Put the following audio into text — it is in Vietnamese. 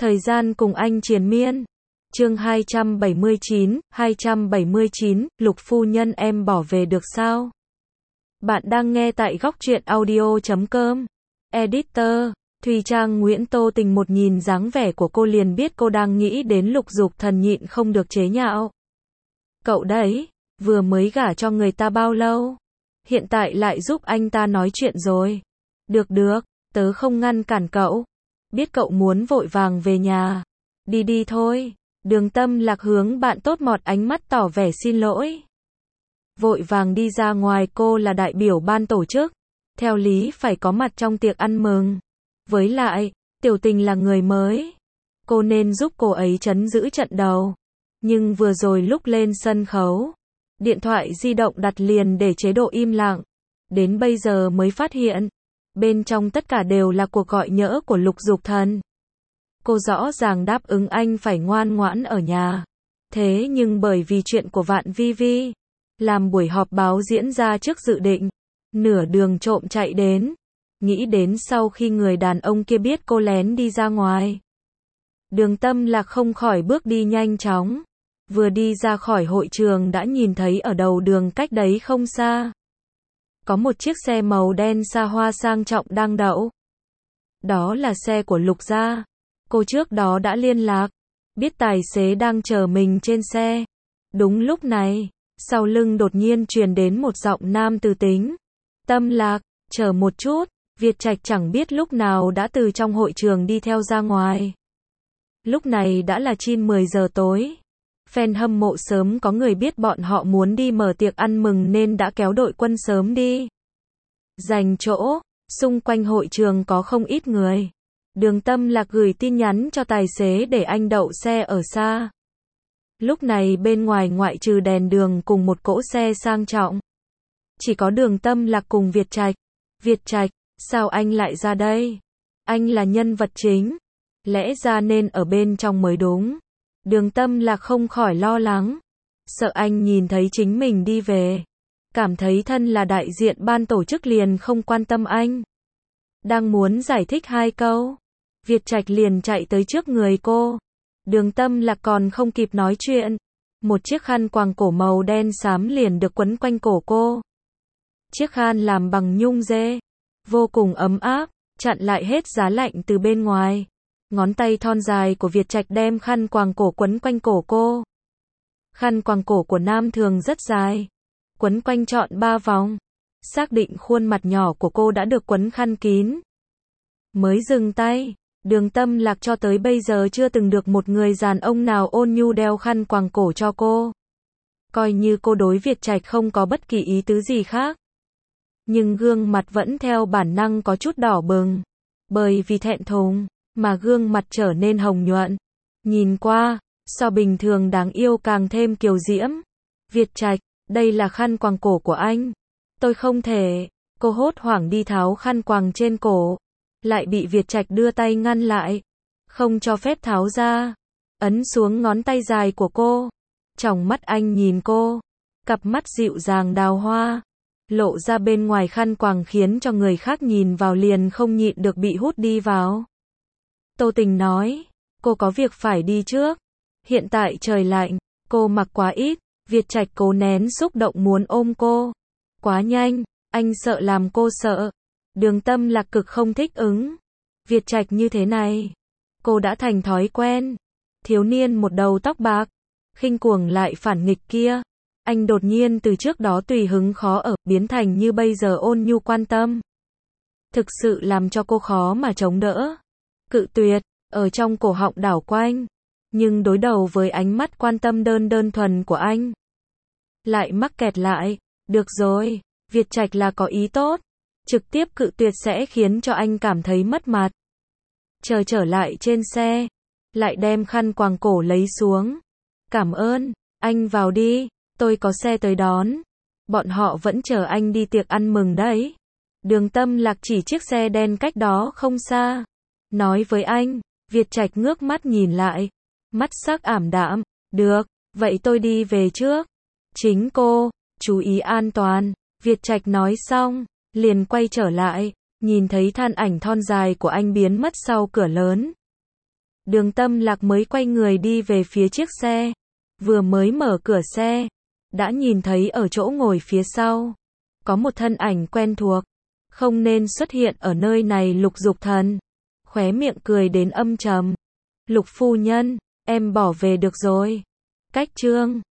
Thời gian cùng anh triền miên. Chương 279, Lục phu nhân em bỏ về được sao? Bạn đang nghe tại góc truyện audio.com. Editor, Thùy Trang Nguyễn Tô Tình một nhìn dáng vẻ của cô liền biết cô đang nghĩ đến Lục Dục Thần, nhịn không được chế nhạo. Cậu đấy, vừa mới gả cho người ta bao lâu? Hiện tại lại giúp anh ta nói chuyện rồi. Được, tớ không ngăn cản cậu. Biết cậu muốn vội vàng về nhà. Đi thôi. Đường Tâm Lạc hướng bạn tốt một ánh mắt tỏ vẻ xin lỗi. Vội vàng đi ra ngoài, cô là đại biểu ban tổ chức. Theo lý phải có mặt trong tiệc ăn mừng. Với lại, Tiểu Tình là người mới. Cô nên giúp cô ấy trấn giữ trận đầu. Nhưng vừa rồi lúc lên sân khấu, điện thoại di động đặt liền để chế độ im lặng. Đến bây giờ mới phát hiện, bên trong tất cả đều là cuộc gọi nhỡ của Lục Dục Thần. Cô rõ ràng đáp ứng anh phải ngoan ngoãn ở nhà. Thế nhưng bởi vì chuyện của Vạn Vi Vi, làm buổi họp báo diễn ra trước dự định, nửa đường trộm chạy đến. Nghĩ đến sau khi người đàn ông kia biết cô lén đi ra ngoài, Đường Tâm Lạc không khỏi bước đi nhanh chóng. Vừa đi ra khỏi hội trường đã nhìn thấy ở đầu đường cách đấy không xa, có một chiếc xe màu đen xa hoa sang trọng đang đậu. Đó là xe của Lục gia. Cô trước đó đã liên lạc, biết tài xế đang chờ mình trên xe. Đúng lúc này, sau lưng đột nhiên truyền đến một giọng nam từ tính. Tâm Lạc, chờ một chút. Việt Trạch chẳng biết lúc nào đã từ trong hội trường đi theo ra ngoài. Lúc này đã là 10 giờ tối. Fan hâm mộ sớm có người biết bọn họ muốn đi mở tiệc ăn mừng nên đã kéo đội quân sớm đi giành chỗ. Xung quanh hội trường có không ít người. Đường Tâm Lạc gửi tin nhắn cho tài xế để anh đậu xe ở xa. Lúc này bên ngoài ngoại trừ đèn đường cùng một cỗ xe sang trọng, chỉ có Đường Tâm Lạc cùng Việt Trạch. Việt Trạch, sao anh lại ra đây? Anh là nhân vật chính, lẽ ra nên ở bên trong mới đúng. Đường Tâm Lạc không khỏi lo lắng, sợ anh nhìn thấy chính mình đi về, cảm thấy thân là đại diện ban tổ chức liền không quan tâm anh. Đang muốn giải thích hai câu, Việt Trạch liền chạy tới trước người cô. Đường Tâm Lạc còn không kịp nói chuyện, một chiếc khăn quàng cổ màu đen xám liền được quấn quanh cổ cô. Chiếc khăn làm bằng nhung dê, vô cùng ấm áp, chặn lại hết giá lạnh từ bên ngoài. Ngón tay thon dài của Việt Trạch đem khăn quàng cổ quấn quanh cổ cô. Khăn quàng cổ của nam thường rất dài, quấn quanh trọn 3 vòng. Xác định khuôn mặt nhỏ của cô đã được quấn khăn kín, mới dừng tay. Đường Tâm Lạc cho tới bây giờ chưa từng được một người đàn ông nào ôn nhu đeo khăn quàng cổ cho cô. Coi như cô đối Việt Trạch không có bất kỳ ý tứ gì khác, nhưng gương mặt vẫn theo bản năng có chút đỏ bừng. Bởi vì thẹn thùng mà gương mặt trở nên hồng nhuận, nhìn qua so bình thường đáng yêu càng thêm kiều diễm. Việt Trạch, đây là khăn quàng cổ của anh. Tôi không thể. Cô hốt hoảng đi tháo khăn quàng trên cổ, lại bị Việt Trạch đưa tay ngăn lại, không cho phép tháo ra, ấn xuống ngón tay dài của cô. Tròng mắt anh nhìn cô, cặp mắt dịu dàng đào hoa, lộ ra bên ngoài khăn quàng khiến cho người khác nhìn vào liền không nhịn được bị hút đi vào. Tô Tình nói, cô có việc phải đi trước. Hiện tại trời lạnh, cô mặc quá ít. Việt Trạch cố nén xúc động muốn ôm cô. Quá nhanh, anh sợ làm cô sợ. Đường Tâm Lạc cực không thích ứng Việt Trạch như thế này. Cô đã thành thói quen. Thiếu niên một đầu tóc bạc, khinh cuồng lại phản nghịch kia. Anh đột nhiên từ trước đó tùy hứng khó ở, biến thành như bây giờ ôn nhu quan tâm. Thực sự làm cho cô khó mà chống đỡ. Cự tuyệt, ở trong cổ họng đảo quanh. Nhưng đối đầu với ánh mắt quan tâm đơn thuần của anh, lại mắc kẹt lại. Được rồi, Việt Trạch là có ý tốt. Trực tiếp cự tuyệt sẽ khiến cho anh cảm thấy mất mặt. Trở lại trên xe, lại đem khăn quàng cổ lấy xuống. Cảm ơn, anh vào đi, tôi có xe tới đón. Bọn họ vẫn chờ anh đi tiệc ăn mừng đấy. Đường Tâm Lạc chỉ chiếc xe đen cách đó không xa, nói với anh. Việt Trạch ngước mắt nhìn lại, mắt sắc ảm đạm. Được, vậy tôi đi về trước. Chính cô, chú ý an toàn. Việt Trạch nói xong, liền quay trở lại, nhìn thấy thân ảnh thon dài của anh biến mất sau cửa lớn. Đường Tâm Lạc mới quay người đi về phía chiếc xe. Vừa mới mở cửa xe, đã nhìn thấy ở chỗ ngồi phía sau. Có một thân ảnh quen thuộc. Không nên xuất hiện ở nơi này Lục Dục Thần. Khóe miệng cười đến âm trầm. Lục phu nhân, em bỏ về được rồi. Cách chương